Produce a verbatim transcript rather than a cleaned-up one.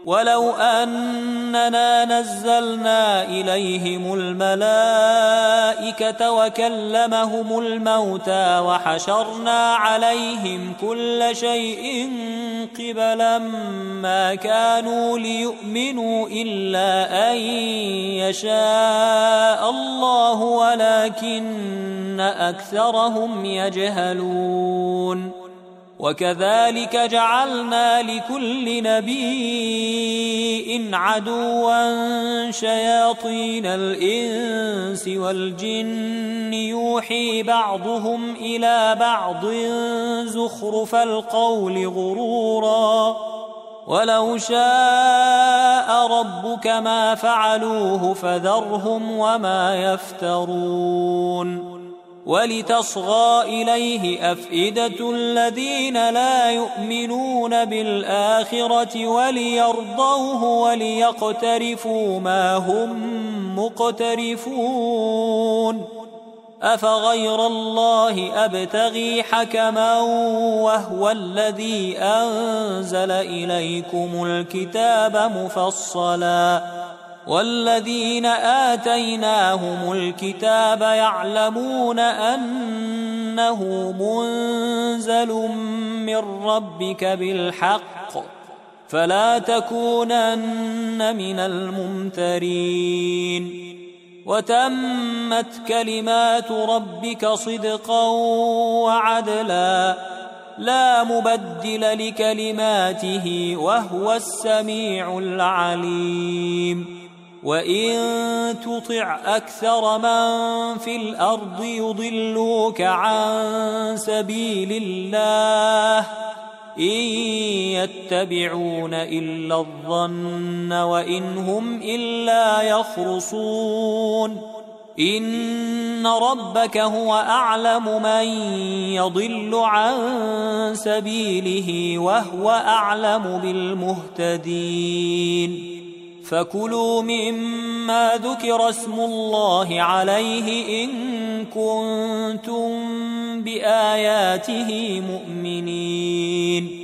ولو أننا نزلنا إليهم الملائكة وكلمهم الموتى وحشرنا عليهم كل شيء قبلا ما كانوا ليؤمنوا إلا أن يشاء الله ولكن أكثرهم يجهلون. وكذلك جعلنا لكل نبي عدوا شياطين الإنس والجن يوحي بعضهم إلى بعض زخرف القول غرورا ولو شاء ربك ما فعلوه فذرهم وما يفترون. ولتصغى إليه أفئدة الذين لا يؤمنون بالآخرة وليرضوه وليقترفوا ما هم مقترفون. أفغير الله أبتغي حكما وهو الذي أنزل إليكم الكتاب مفصلا والذين آتيناهم الكتاب يعلمون أنه منزل من ربك بالحق فلا تكونن من الممترين. وتمت كلمات ربك صدقا وعدلا لا مبدل لكلماته وهو السميع العليم. وإن تطع أكثر من في الأرض يضلوك عن سبيل الله إن يتبعون إلا الظن وإن هم إلا يخرصون. إن ربك هو أعلم من يضل عن سبيله وهو أعلم بالمهتدين. فكلوا مما ذكر اسم الله عليه إن كنتم بآياته مؤمنين.